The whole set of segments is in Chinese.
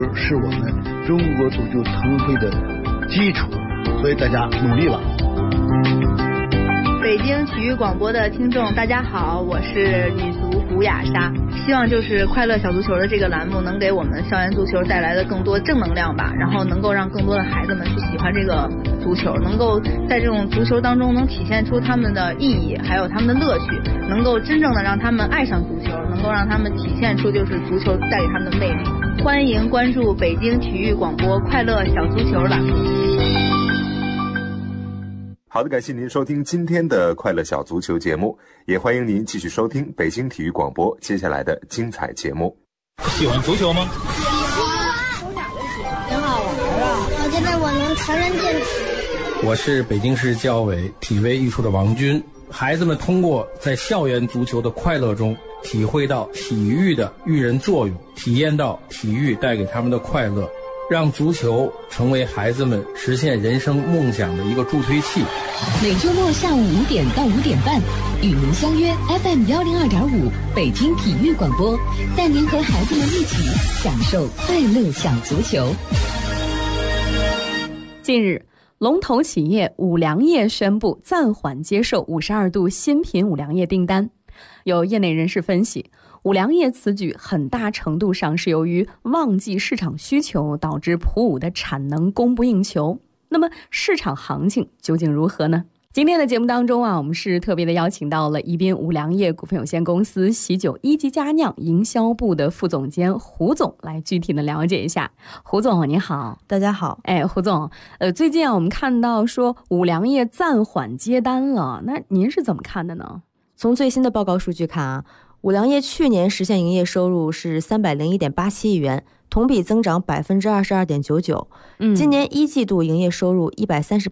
是我们中国足球腾飞的基础，所以大家努力吧。 北京体育广播的听众大家好，我是女足胡雅莎。希望就是快乐小足球的这个栏目能给我们校园足球带来的更多正能量吧，然后能够让更多的孩子们去喜欢这个足球，能够在这种足球当中能体现出他们的意义还有他们的乐趣，能够真正的让他们爱上足球，能够让他们体现出就是足球带给他们的魅力。欢迎关注北京体育广播快乐小足球栏目。 好的，感谢您收听今天的快乐小足球节目，也欢迎您继续收听北京体育广播接下来的精彩节目。 喜欢足球吗？ 喜欢，挺好玩啊！我觉得我能强身健体。 我是北京市教委体卫艺术的王军。孩子们通过在校园足球的快乐中，体会到体育的育人作用，体验到体育带给他们的快乐，让足球成为孩子们实现人生梦想的一个助推器。 每周末下午5点到5点半，与您相约 FM102.5北京体育广播，带您和孩子们一起享受快乐小足球。 近日，龙头企业五粮液宣布暂缓接受52度新品五粮液订单。有业内人士分析，五粮液此举很大程度上是由于旺季市场需求导致普五的产能供不应求。那么市场行情究竟如何呢？今天的节目当中我们是特别的邀请到了宜宾五粮液股份有限公司喜酒一级佳酿营销部的副总监胡总来具体的了解一下。胡总你好。 大家好。 胡总，最近我们看到说五粮液暂缓接单了，那您是怎么看的呢？ 从最新的报告数据看啊，五粮液去年实现营业收入是301.87亿元，同比增长22.99%。今年一季度营业收入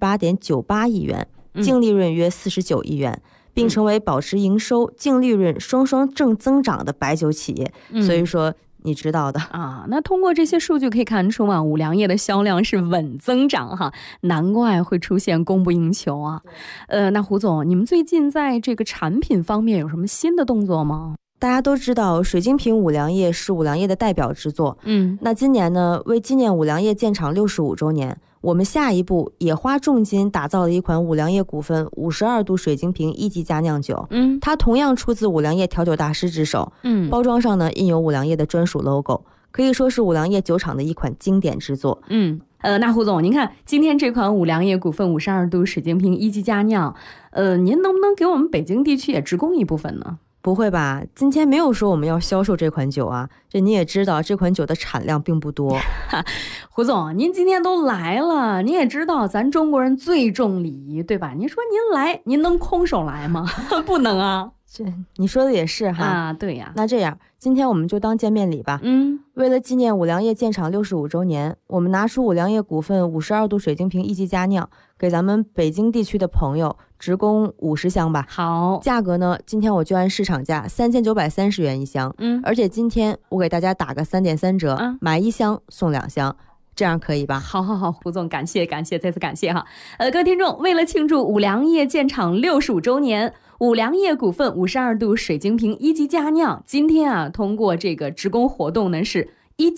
138.98亿元，净利润约49亿元，并成为保持营收、净利润双双正增长的白酒企业。所以说你知道的啊。那通过这些数据可以看出嘛，五粮液的销量是稳增长哈，难怪会出现供不应求啊。那胡总，你们最近在这个产品方面有什么新的动作吗？ 大家都知道水晶瓶五粮液是五粮液的代表之作。那今年呢，为纪念五粮液建厂65周年，我们下一步也花重金打造了一款五粮液股份52度水晶瓶一级佳酿酒。它同样出自五粮液调酒大师之手。包装上呢印有五粮液的专属 logo， 可以说是五粮液酒厂的一款经典之作。 那胡总，您看今天这款五粮液股份52度水晶瓶一级佳酿，您能不能给我们北京地区也直供一部分呢？ 不会吧，今天没有说我们要销售这款酒啊，这你也知道这款酒的产量并不多。 胡总，您今天都来了，你也知道咱中国人最重礼仪，对吧？您说您来，您能空手来吗？不能啊。 这你说的也是哈。 啊，对呀。 那这样今天我们就当见面礼吧。为了纪念五粮液建厂65周年，我们拿出五粮液股份52度水晶瓶一级佳酿，给咱们北京地区的朋友直供50箱吧。 好， 价格呢，今天我就按市场价3930元一箱。而且今天我给大家打个3.3折，买一箱送2箱。这样可以吧？ 好，胡总，感谢，再次感谢哈。各位听众，为了庆祝五粮液建厂65周年，五粮液股份52度水晶瓶一级佳酿今天通过这个直供活动呢是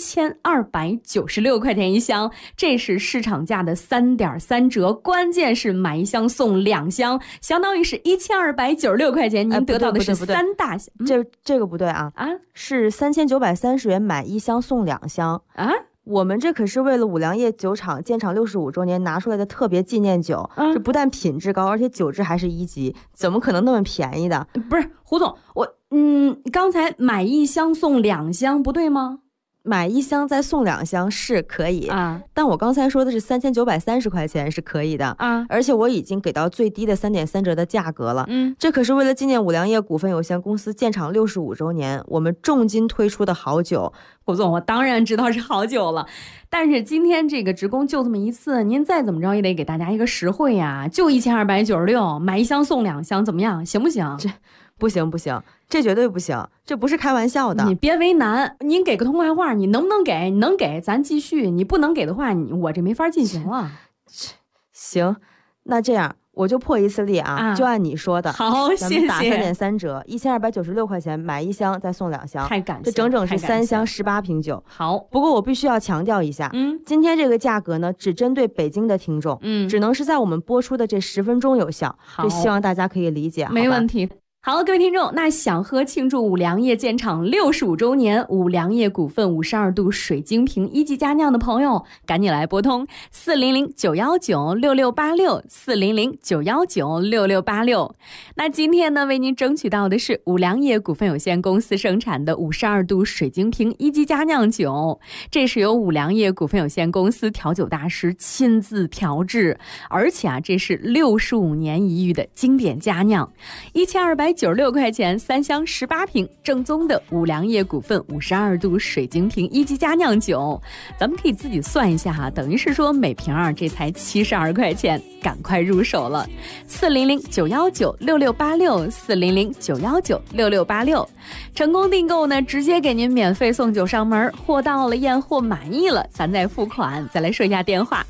1296块钱一箱，这是市场价的3.3折，关键是买一箱送2箱，相当于是1296块钱，您得到的是3大箱。 这个不对啊，是3930元买一箱送2箱啊。我们这可是为了五粮液酒厂建厂65周年拿出来的特别纪念酒，这不但品质高，而且酒质还是1级，怎么可能那么便宜的？ 不是胡总，刚才买一箱送2箱不对吗？ 买一箱再送2箱是可以但我刚才说的是3930块钱是可以的而且我已经给到最低的3.3折的价格了。这可是为了纪念五粮液股份有限公司建厂65周年，我们重金推出的好酒。 胡总，我当然知道是好酒了，但是今天这个直供就这么一次，您再怎么着也得给大家一个实惠呀，就1296，买一箱送2箱，怎么样？行不行？ 这不行，这绝对不行，这不是开玩笑的。 你别为难，您给个痛快话，你能不能给？你能给咱继续，你不能给的话，我这没法进行了。 行，那这样我就破一次例啊，就按你说的。 好，谢谢。 咱们打3.3折，1296块钱买1箱再送2箱， 太感谢了， 这整整是3箱18瓶酒。 好， 不过我必须要强调一下，今天这个价格呢，只针对北京的听众，只能是在我们播出的这10分钟有效，就希望大家可以理解。 没问题。好，各位听众，那想喝庆祝五粮液建厂65周年五粮液股份52度水晶瓶1级佳酿的朋友，赶紧来拨通400-919-6686，400-919-6686。那今天呢，为您争取到的是五粮液股份有限公司生产的52度水晶瓶1级佳酿酒，这是由五粮液股份有限公司调酒大师亲自调制，而且啊，这是65年一遇的经典佳酿，1296块钱3箱18瓶，正宗的五粮液股份52度水晶瓶1级佳酿酒，咱们可以自己算一下哈，等于是说每瓶这才72块钱，赶快入手了。400-919-6686，400-919-6686，成功订购呢，直接给您免费送酒上门，货到了验货满意了，咱再付款。再来说一下电话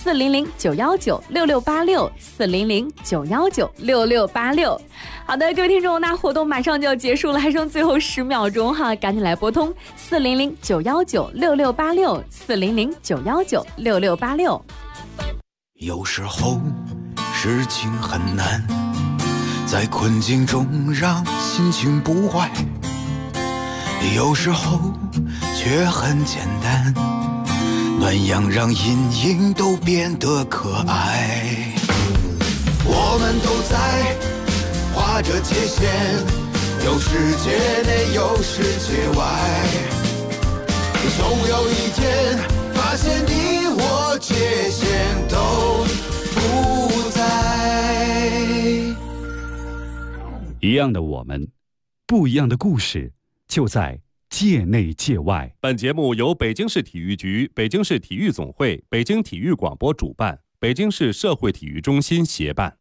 ：400-919-6686，400-919-6686。好的，各位听众，那活动马上就要结束了，还剩最后10秒钟哈，赶紧来拨通400-919-6686，400-919-6686。 有时候事情很难，在困境中让心情不坏，有时候却很简单，暖阳让阴影都变得可爱。我们都在画着界限，有世界内有世界外，总有一天发现你我界限都不在。 一样的我们，不一样的故事，就在界内界外。 本节目由北京市体育局、北京市体育总会、北京体育广播主办，北京市社会体育中心协办。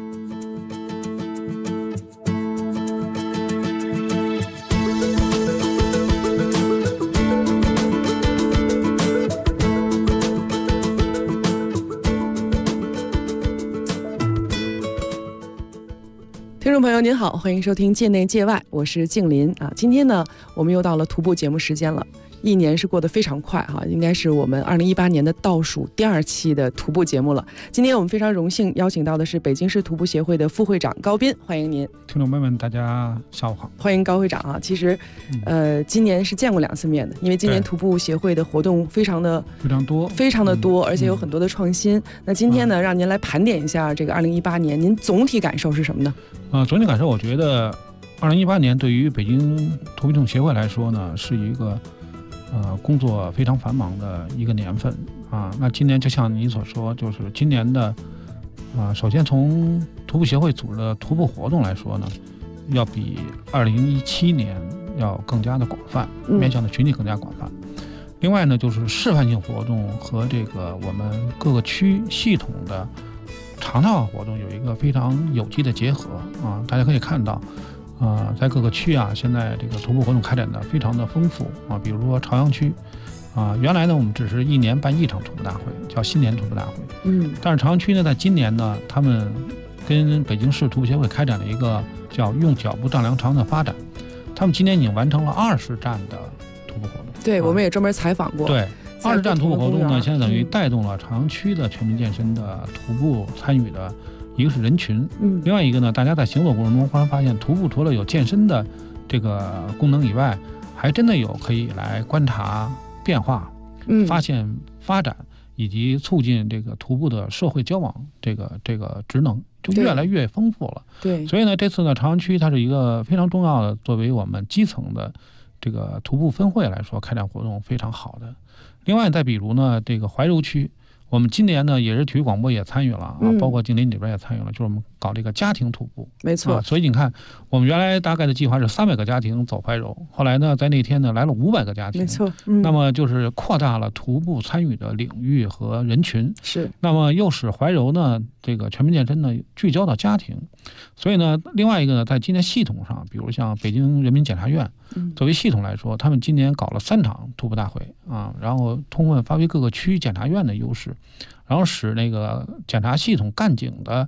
听众朋友您好，欢迎收听界内界外，我是静林啊。今天呢，我们又到了徒步节目时间了。一年是过得非常快哈，应该是我们2018年的倒数第2期的徒步节目了。今天我们非常荣幸邀请到的是北京市徒步协会的副会长高斌，欢迎您。 听众朋友们，大家下午好， 欢迎高会长啊。其实，今年是见过2次面的，因为今年徒步协会的活动非常的多，而且有很多的创新。那今天呢，让您来盘点一下这个2018年，您总体感受是什么呢？ 总体感受，我觉得2018年对于北京徒步运动协会来说呢，是一个工作非常繁忙的一个年份啊。那今年就像你所说，就是今年的首先从徒步协会组织的徒步活动来说呢，要比2017年要更加的广泛，面向的群体更加广泛。另外呢，就是示范性活动和这个我们各个区系统的常态化活动有一个非常有机的结合啊。大家可以看到在各个区啊，现在这个徒步活动开展的非常的丰富啊。比如说朝阳区原来呢我们只是1年办1场徒步大会，叫新年徒步大会。但是朝阳区呢，在今年呢，他们跟北京市徒步协会开展了一个叫用脚步丈量长的发展。他们今年已经完成了20站的徒步活动。 对，我们也专门采访过。 对，20站徒步活动呢，现在等于带动了朝阳区的全民健身的徒步参与的。一个是人群，另外一个呢，大家在行走过程中忽然发现，徒步除了有健身的这个功能以外，还真的有可以来观察变化、发现发展以及促进这个徒步的社会交往这个职能就越来越丰富了。 对， 所以呢，这次呢，朝阳区它是一个非常重要的，作为我们基层的这个徒步分会来说，开展活动非常好的。另外再比如呢，这个怀柔区。我们今年呢，也是体育广播也参与了包括静林里边也参与了，就是我们搞这个家庭徒步。 没错。 所以你看，我们原来大概的计划是300个家庭走怀柔，后来呢，在那天呢来了500个家庭。 没错。 那么就是扩大了徒步参与的领域和人群。 是。 那么又使怀柔呢，这个全民健身呢聚焦到家庭。所以呢，另外一个呢，在今年系统上，比如像北京人民检察院，作为系统来说，他们今年搞了3场徒步大会然后充分发挥各个区检察院的优势，然后使那个检察系统干警的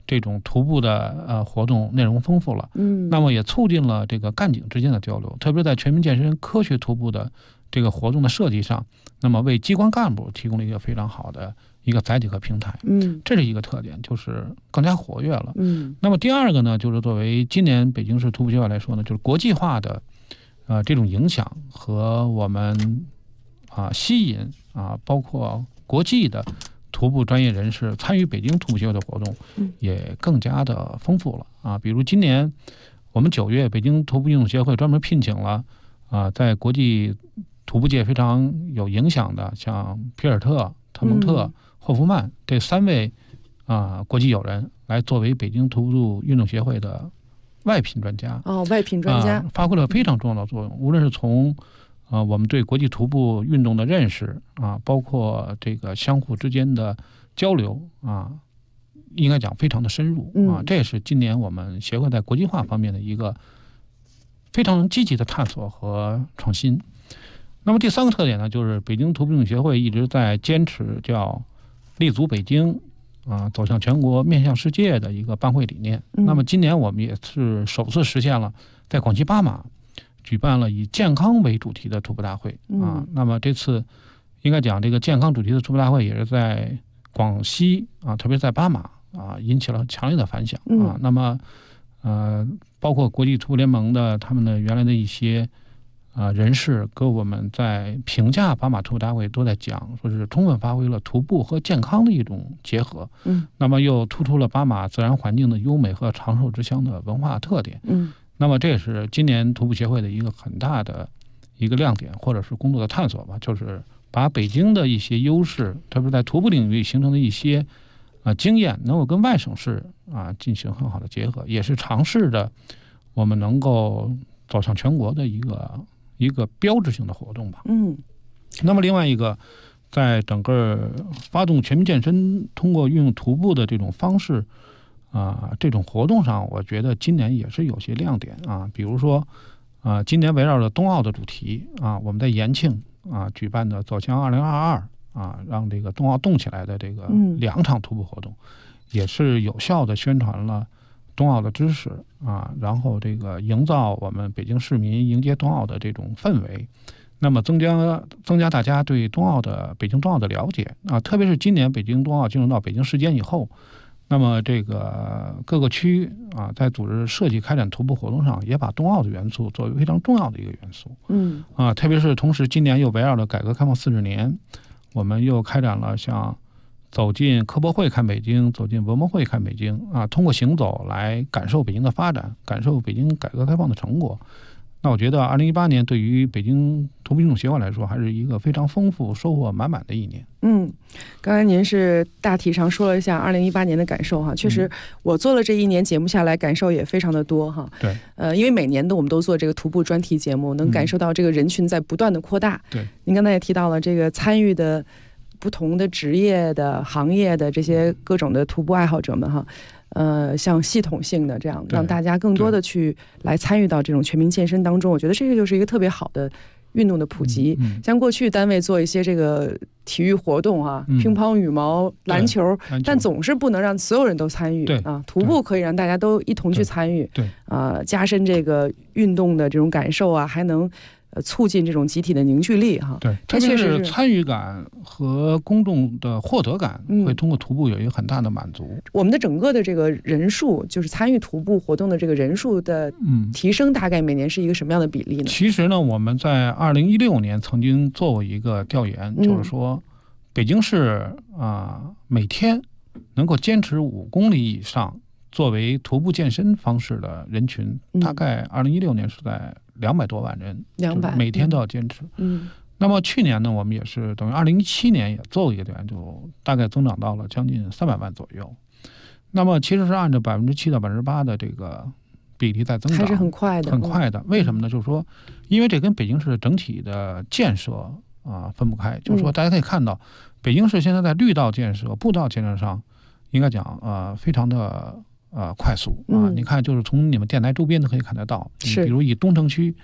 这种徒步的活动内容丰富了，那么也促进了这个干警之间的交流，特别在全民健身科学徒步的这个活动的设计上，那么为机关干部提供了一个非常好的一个载体和平台，这是一个特点，就是更加活跃了。那么第二个呢，就是作为今年北京市徒步协会来说呢，就是国际化的这种影响和我们吸引包括国际的徒步专业人士参与北京徒步协会的活动也更加的丰富了比如今年我们9月北京徒步运动协会专门聘请了在国际徒步界非常有影响的像皮尔特、特蒙特、霍夫曼这3位国际友人来作为北京徒步运动协会的外聘专家外聘专家发挥了非常重要的作用，无论是从我们对国际徒步运动的认识包括这个相互之间的交流应该讲非常的深入这也是今年我们协会在国际化方面的一个非常积极的探索和创新。那么第3个特点呢，就是北京徒步运动协会一直在坚持叫立足北京走向全国面向世界的一个办会理念。那么今年我们也是首次实现了在广西巴马举办了以健康为主题的徒步大会那么这次应该讲这个健康主题的徒步大会也是在广西特别在巴马引起了强烈的反响那么包括国际徒步联盟的他们的原来的一些人士跟我们在评价巴马徒步大会都在讲，说是充分发挥了徒步和健康的一种结合那么又突出了巴马自然环境的优美和长寿之乡的文化特点那么这也是今年徒步协会的一个很大的一个亮点，或者是工作的探索吧，就是把北京的一些优势，特别在徒步领域形成的一些经验，能够跟外省市进行很好的结合，也是尝试着我们能够走向全国的一个标志性的活动吧。那么另外一个，在整个发动全民健身，通过运用徒步的这种方式这种活动上，我觉得今年也是有些亮点比如说今年围绕着冬奥的主题我们在延庆举办的走向2022让这个冬奥动起来的这个2场徒步活动，也是有效的宣传了冬奥的知识然后这个营造我们北京市民迎接冬奥的这种氛围，那么增加大家对北京冬奥的了解特别是今年北京冬奥进入到北京时间以后，那么这个各个区在组织设计开展徒步活动上，也把冬奥的元素作为非常重要的一个元素特别是同时今年又围绕着改革开放40年，我们又开展了像走进科博会看北京，走进文博会看北京通过行走来感受北京的发展，感受北京改革开放的成果。那我觉得2018年对于北京徒步运动协会来说，还是一个非常丰富、收获满满的一年。 刚才您是大体上说了一下2018年的感受确实我做了这一年节目下来，感受也非常的多对， 因为每年我们都做这个徒步专题节目，能感受到这个人群在不断的扩大。 对， 您刚才也提到了这个参与的不同的职业的行业的这些各种的徒步爱好者们像系统性的这样让大家更多的去来参与到这种全民健身当中，我觉得这个就是一个特别好的运动的普及。像过去单位做一些这个体育活动乒乓、羽毛、篮球，但总是不能让所有人都参与徒步可以让大家都一同去参与，加深这个运动的这种感受还能促进这种集体的凝聚力对，特别是参与感和公众的获得感会通过徒步有一个很大的满足。 我们的整个的这个人数，就是参与徒步活动的这个人数的提升，大概每年是一个什么样的比例呢？ 其实呢，我们在2016年曾经做过一个调研，就是说北京市每天能够坚持5公里以上作为徒步健身方式的人群，大概2016年是在200多万人，200每天都要坚持。那么去年呢，我们也是等于2017年也做了一个调研，就大概增长到了将近300万左右。那么其实是按照7%到8%的这个比例在增长， 还是很快的， 很快的。为什么呢？就是说，因为这跟北京市整体的建设分不开。就是说，大家可以看到，北京市现在在绿道建设、步道建设上，应该讲非常的快速你看，就是从你们电台周边都可以看得到，比如以东城区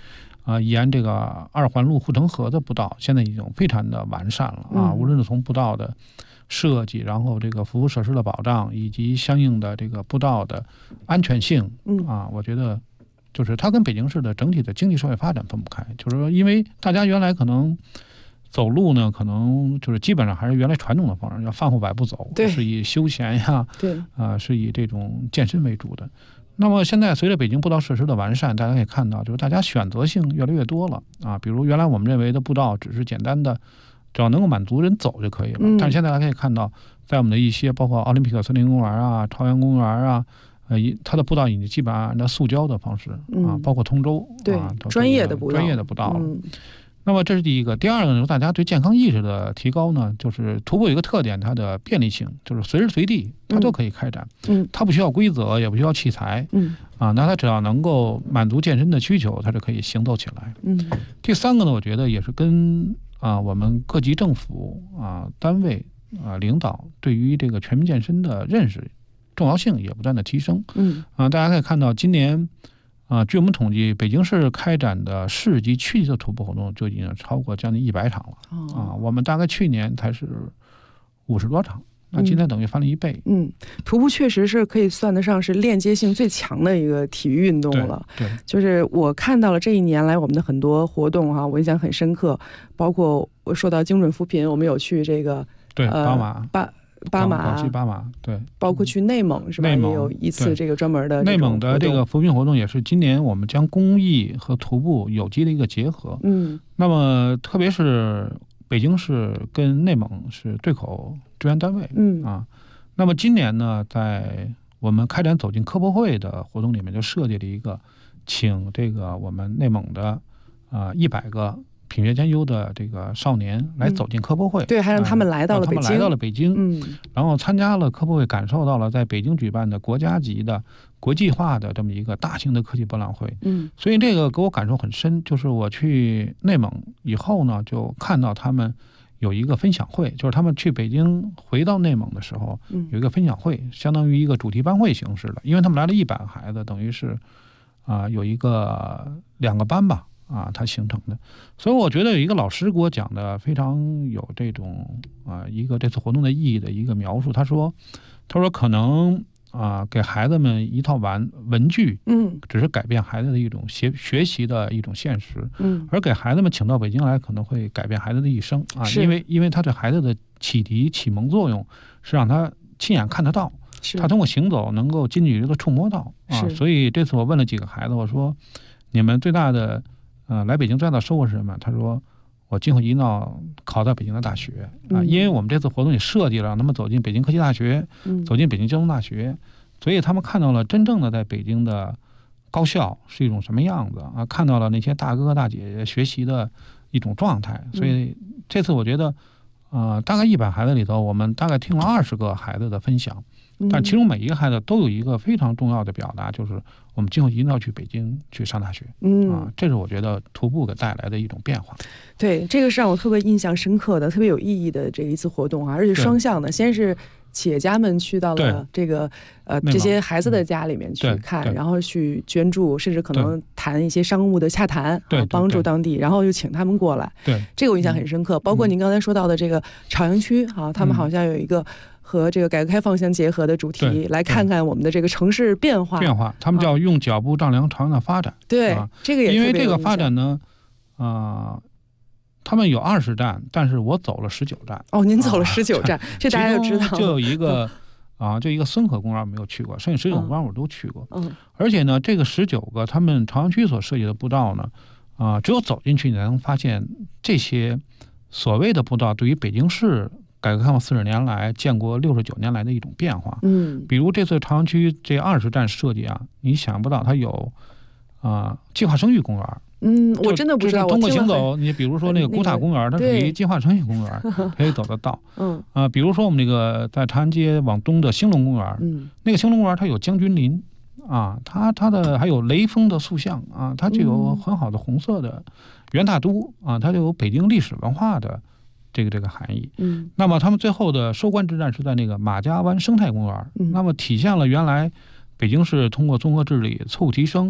沿这个2环路护城河的步道现在已经非常的完善了啊，无论是从步道的设计，然后这个服务设施的保障，以及相应的这个步道的安全性啊，我觉得就是它跟北京市的整体的经济社会发展分不开。就是说，因为大家原来可能走路呢，可能就是基本上还是原来传统的方式，要饭后百步走，是以休闲呀，是以这种健身为主的。那么现在随着北京步道设施的完善，大家可以看到，就是大家选择性越来越多了啊。比如原来我们认为的步道只是简单的，只要能够满足人走就可以了。但是现在大家可以看到，在我们的一些包括奥林匹克森林公园啊、朝阳公园啊，它的步道已经基本上按照塑胶的方式啊，包括通州专业的步道了。那么这是第一个。第二个呢，大家对健康意识的提高呢，就是徒步有一个特点，它的便利性，就是随时随地它都可以开展。它不需要规则，也不需要器材。那它只要能够满足健身的需求，它就可以行走起来。第三个呢，我觉得也是跟我们各级政府单位领导对于这个全民健身的认识重要性也不断的提升。大家可以看到今年据我们统计，北京市开展的市级、区级的徒步活动就已经超过将近100场了。我们大概去年才是50多场，那今天等于翻了1倍。 徒步确实是可以算得上是链接性最强的一个体育运动了。 对， 就是我看到了这一年来我们的很多活动我印象很深刻，包括我说到精准扶贫，我们有去这个巴马， 广西巴马，对， 包括去内蒙是吧？也有一次这个专门的内蒙的这个扶贫活动，也是今年我们将公益和徒步有机的一个结合。那么特别是北京市跟内蒙是对口支援单位。那么今年呢，在我们开展走进科博会的活动里面，就设计了一个请这个我们内蒙的100个品学兼优的这个少年来走进科博会。 对，还让他们来到了北京。然后参加了科博会，感受到了在北京举办的国家级的国际化的这么一个大型的科技博览会。所以这个给我感受很深，就是我去内蒙以后呢，就看到他们有一个分享会，就是他们去北京回到内蒙的时候有一个分享会，相当于一个主题班会形式的，因为他们来了100个孩子，等于是有一个2个班吧它形成的。所以我觉得有一个老师给我讲的非常有这种一个这次活动的意义的一个描述。他说可能给孩子们一套文具只是改变孩子的一种学习的一种现实，而给孩子们请到北京来可能会改变孩子的一生因为他对孩子的启蒙作用是让他亲眼看得到，他通过行走能够近距离的触摸到所以这次我问了几个孩子，我说你们最大的来北京最大的收获是什么？他说我今后一定要考到北京的大学因为我们这次活动也设计了让他们走进北京科技大学，走进北京交通大学，所以他们看到了真正的在北京的高校是一种什么样子看到了那些大哥哥大姐姐学习的一种状态。所以这次我觉得大概100孩子里头，我们大概听了20个孩子的分享，但其中每一个孩子都有一个非常重要的表达，就是我们今后一定要去北京去上大学。这是我觉得徒步给带来的一种变化。 对，这个是让我特别印象深刻的、特别有意义的这一次活动而且双向的。先是企业家们去到了这个这些孩子的家里面去看，然后去捐助，甚至可能谈一些商务的洽谈，帮助当地，然后又请他们过来。这个我印象很深刻。包括您刚才说到的这个朝阳区他们好像有一个和这个改革开放相结合的主题，来看看我们的这个城市变化。 他们叫用脚步丈量朝阳的发展。 对，这个也因为这个发展呢，他们有20站，但是我走了19站。 您走了19站，这大家就知道。 就有一个就一个孙河公园没有去过，剩下19个公园我都去过。而且呢，这个19个他们朝阳区所设计的步道呢，只有走进去你才能发现这些所谓的步道对于北京市改革开放40年来、建国69年来的一种变化。比如这次朝阳区这20站设计你想不到它有计划生育公园。 我真的不知道。 通过行走，你比如说那个古塔公园，它属于计划生育公园，可以走得到。比如说我们这个在长安街往东的兴隆公园，那个兴隆公园它有将军林它的还有雷锋的塑像它就有很好的红色的元大都它就有北京历史文化的这个含义。那么他们最后的收官之战是在那个马家湾生态公园，那么体现了原来北京市通过综合治理、错误提升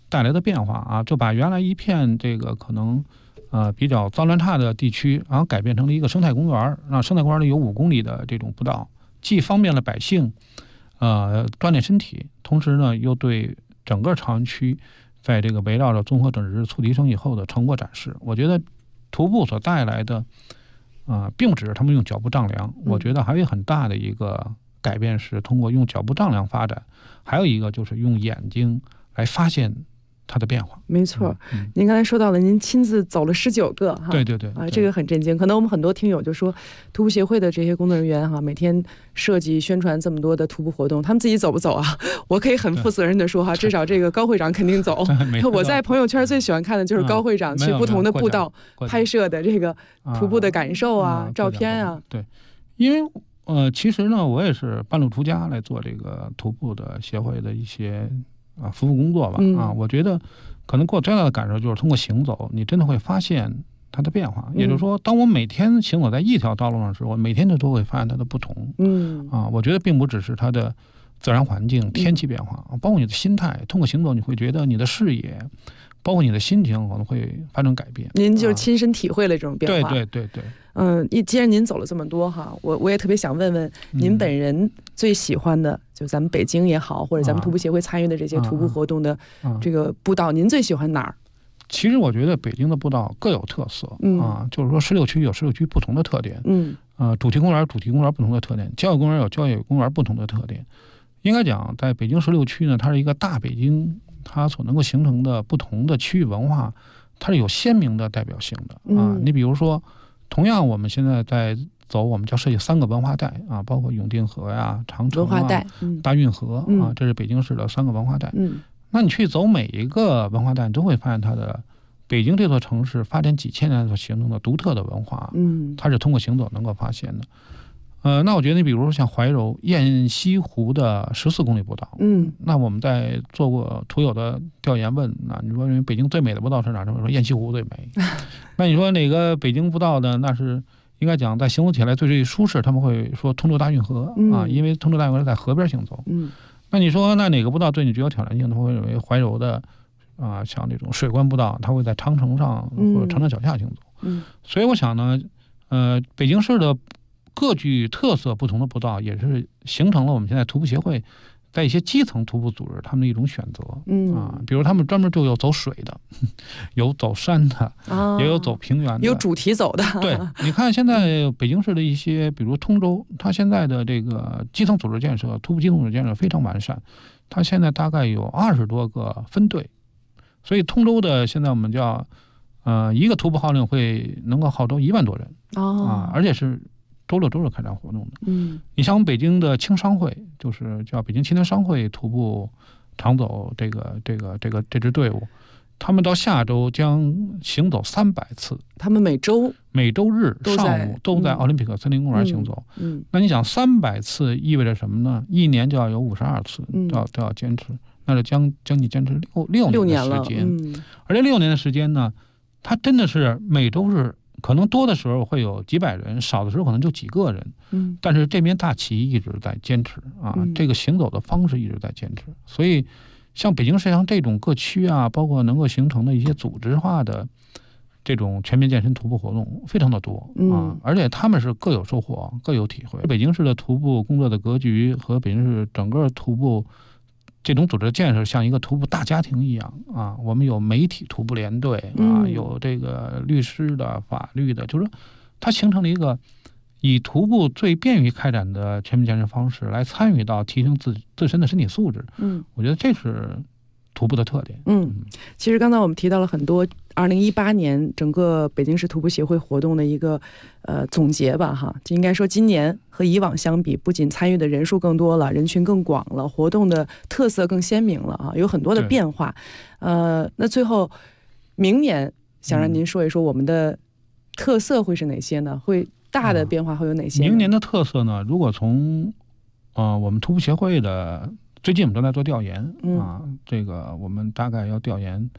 带来的变化啊，就把原来一片这个可能比较脏乱差的地区，然后改变成了一个生态公园。那生态公园里有5公里的这种步道，既方便了百姓锻炼身体，同时呢又对整个朝阳区在这个围绕着综合整治促提升以后的成果展示。我觉得徒步所带来的并不只是他们用脚步丈量，我觉得还有很大的一个改变是通过用脚步丈量发展，还有一个就是用眼睛来发现它的变化。 没错，您刚才说到了，您亲自走了19个哈。 对对对啊，这个很震惊。可能我们很多听友就说，徒步协会的这些工作人员哈，每天设计宣传这么多的徒步活动，他们自己走不走啊？我可以很负责任的说哈，至少这个高会长肯定走。我在朋友圈最喜欢看的就是高会长去不同的步道拍摄的这个徒步的感受啊、照片啊。 对，因为其实呢，我也是半路出家来做这个徒步的协会的一些服务工作吧。我觉得可能给我最大的感受就是通过行走，你真的会发现它的变化。也就是说，当我每天行走在一条道路上时，我每天都会发现它的不同。我觉得并不只是它的自然环境、天气变化，包括你的心态。通过行走，你会觉得你的视野，包括你的心情可能会发生改变。 您就是亲身体会了这种变化。 对对对对。 既然您走了这么多哈，我也特别想问问您本人最喜欢的，就咱们北京也好，或者咱们徒步协会参与的这些徒步活动的这个步道，您最喜欢哪儿？ 其实我觉得北京的步道各有特色就是说16区有16区不同的特点，主题公园有主题公园不同的特点，郊野公园有郊野公园不同的特点。应该讲，在北京16区呢，它是一个大北京，它所能够形成的不同的区域文化，它是有鲜明的代表性的你比如说，同样我们现在在走，我们叫设计3个文化带包括永定河呀、长城文化带、 大运河这是北京市的3个文化带。那你去走每一个文化带，你都会发现它的北京这座城市发展几千年所形成的独特的文化，它是通过行走能够发现的。那我觉得你比如说像怀柔雁西湖的14公里步道，那我们在做过途友的调研问，那你说北京最美的步道是哪？他们说雁西湖最美。那你说哪个北京步道呢？那是应该讲在行走起来最舒适，他们会说通州大运河因为通州大运河是在河边行走。那你说那哪个步道对你具有挑战性？他会认为怀柔的像这种水关步道，它会在长城上或者长城脚下行走。所以我想呢，北京市的各具特色不同的步道，也是形成了我们现在徒步协会在一些基层徒步组织他们的一种选择。比如他们专门就有走水的，有走山的，也有走平原的， 有主题走的。 对，你看现在北京市的一些，比如通州，它现在的这个基层组织建设，徒步基层组织建设非常完善，它现在大概有20多个分队，所以通州的现在我们叫一个徒步号令会能够号召1万多人而且是周六周日开展活动的。你像我们北京的青商会，就是叫北京青年商会徒步长走这支队伍，他们到下周将行走300次。 他们每周日上午都在奥林匹克森林公园行走。那你想300次意味着什么呢？1年就要有52次都要坚持，那就将近坚持6年的时间。而这6年的时间呢，它真的是每周日。可能多的时候会有几百人，少的时候可能就几个人。但是这面大旗一直在坚持这个行走的方式一直在坚持。所以像北京市像这种各区包括能够形成的一些组织化的这种全面健身徒步活动非常的多而且他们是各有收获各有体会。北京市的徒步工作的格局和北京市整个徒步这种组织建设像一个徒步大家庭一样我们有媒体徒步联队有这个律师的、法律的，就是说它形成了一个以徒步最便于开展的全面健身方式来参与到提升自身的身体素质。我觉得这是徒步的特点。 其实刚才我们提到了很多2018年整个北京市徒步协会活动的一个总结吧哈，就应该说今年和以往相比，不仅参与的人数更多了，人群更广了，活动的特色更鲜明了有很多的变化。那最后明年想让您说一说我们的特色会是哪些呢？会大的变化会有哪些？ 明年的特色呢？如果从我们徒步协会的最近我们都在做调研这个我们大概要调研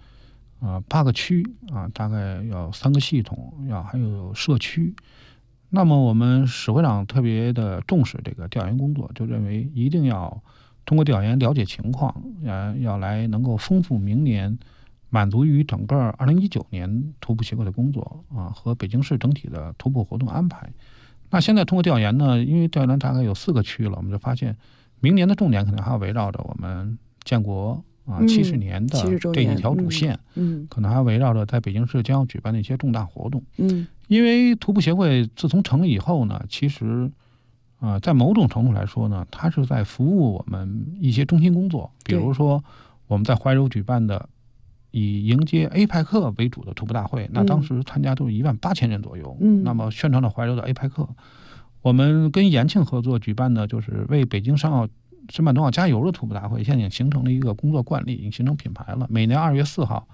8个区大概要3个系统，还有社区。那么我们史会长特别的重视这个调研工作，就认为一定要通过调研了解情况，要来能够丰富明年满足于整个2019年徒步协会的工作和北京市整体的徒步活动安排。那现在通过调研呢，因为调研大概有4个区了，我们就发现明年的重点可能还要围绕着我们建国70年的这一条主线，可能还围绕着在北京市将要举办的一些重大活动。因为徒步协会自从成立以后呢，其实在某种程度来说呢，它是在服务我们一些中心工作，比如说我们在怀柔举办的以迎接 APEC 为主的徒步大会，那当时参加都是18000人左右，那么宣传了怀柔的 APEC。我们跟延庆合作举办的就是为北京申办冬奥加油的徒步大会，现在已经形成了一个工作惯例，已经形成品牌了。每年2月4号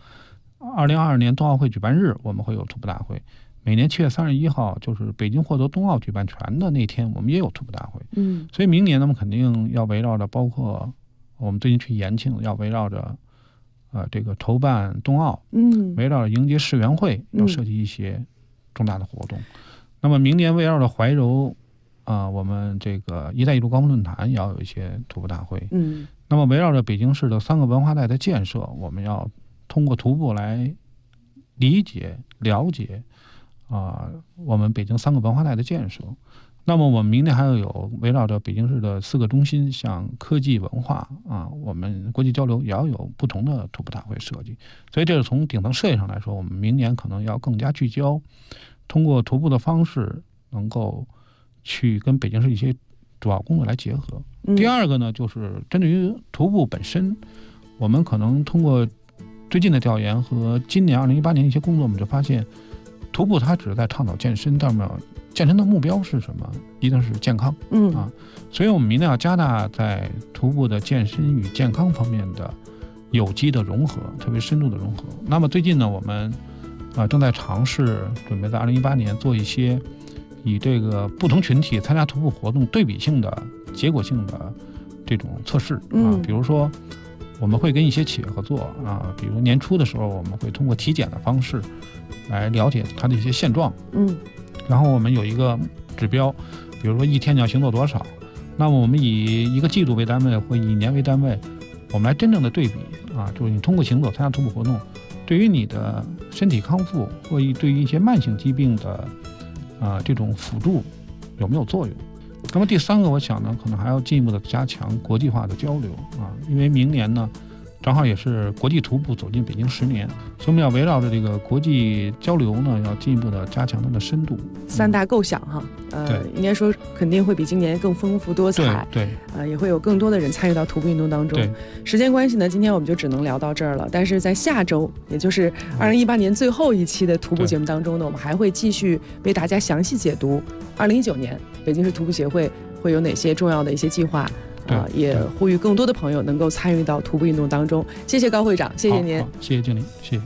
2022年冬奥会举办日我们会有徒步大会，每年7月31号就是北京获得冬奥举办权的那天，我们也有徒步大会。所以明年呢，我们肯定要围绕着，包括我们最近去延庆，要围绕着这个筹办冬奥，围绕着迎接世园会，要设计一些重大的活动。那么明年围绕着怀柔我们这个一带一路高峰论坛也要有一些徒步大会。那么围绕着北京市的3个文化带的建设，我们要通过徒步来理解了解我们北京3个文化带的建设。那么我们明年还要有围绕着北京市的4个中心，像科技文化我们国际交流也要有不同的徒步大会设计。所以这是从顶层设计上来说，我们明年可能要更加聚焦，通过徒步的方式能够去跟北京市一些主要工作来结合。第二个呢，就是针对于徒步本身，我们可能通过最近的调研和今年2018年一些工作，我们就发现徒步它只是在倡导健身，但是健身的目标是什么？一定是健康。所以我们明年要加大在徒步的健身与健康方面的有机的融合，特别深度的融合。那么最近呢，我们正在尝试准备在2018年做一些以这个不同群体参加徒步活动对比性的结果性的这种测试比如说我们会跟一些企业合作比如年初的时候，我们会通过体检的方式来了解它的一些现状，然后我们有一个指标，比如说1天你要行走多少，那么我们以1个季度为单位或以1年为单位，我们来真正的对比就是你通过行走参加徒步活动对于你的身体康复或对于一些慢性疾病的这种辅助有没有作用。那么第3个，我想呢，可能还要进一步的加强国际化的交流因为明年呢正好也是国际徒步走进北京10年，所以我们要围绕着这个国际交流呢，要进一步的加强它的深度。 3大构想应该说肯定会比今年更丰富多彩。 对， 也会有更多的人参与到徒步运动当中。时间关系呢，今天我们就只能聊到这儿了。但是在下周，也就是2018年最后一期的徒步节目当中呢，我们还会继续为大家详细解读2019年北京市徒步协会会有哪些重要的一些计划。也呼吁更多的朋友能够参与到徒步运动当中。谢谢高会长，谢谢您。 谢谢经理，谢谢。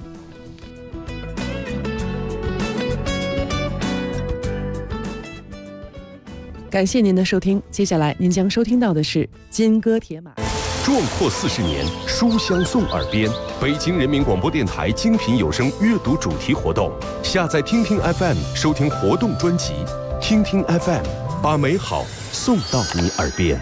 感谢您的收听，接下来您将收听到的是金戈铁马。 壮阔40年，书香送耳边。北京人民广播电台精品有声阅读主题活动，下载听听 FM 收听活动专辑，听听 FM 把美好送到你耳边。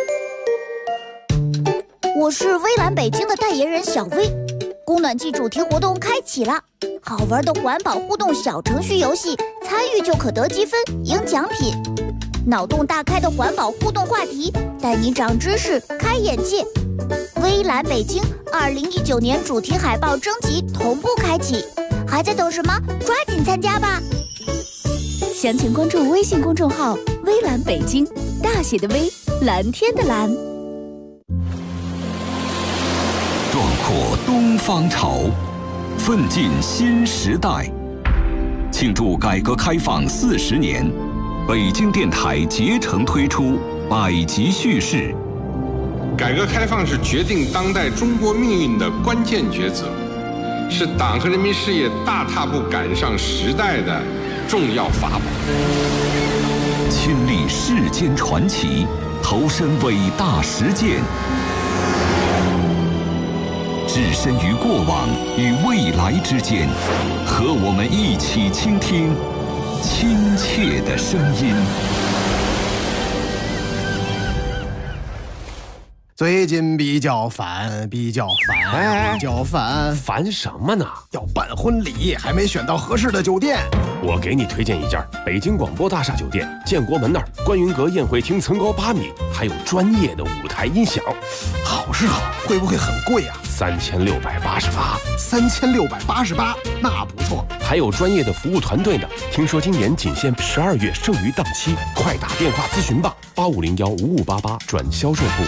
我是微蓝北京的代言人小薇，供暖季主题活动开启了，好玩的环保互动小程序游戏，参与就可得积分赢奖品。脑洞大开的环保互动话题，带你长知识开眼界。微蓝北京2019年主题海报征集同步开启，还在等什么？抓紧参加吧！详情关注微信公众号微蓝北京，大写的微，蓝天的蓝。 壮阔东方潮，奋进新时代。庆祝改革开放40年，北京电台竭诚推出百集叙事。 改革开放是决定当代中国命运的关键抉择，是党和人民事业大踏步赶上时代的重要法宝。 亲历世间传奇，投身伟大实践。置身于过往与未来之间，和我们一起倾听亲切的声音。 最近比较烦， 烦什么呢？ 要办婚礼，还没选到合适的酒店。 我给你推荐一家北京广播大厦酒店，建国门那儿观云阁宴会厅层高8米，还有专业的舞台音响。 好是好，会不会很贵啊 ？3688。 3688，那不错。 还有专业的服务团队呢。听说今年仅限12月剩余档期，快打电话咨询吧，85015588转销售部。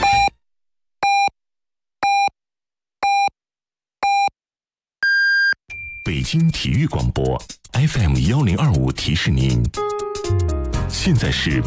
北京体育广播 FM1025提示您，现在是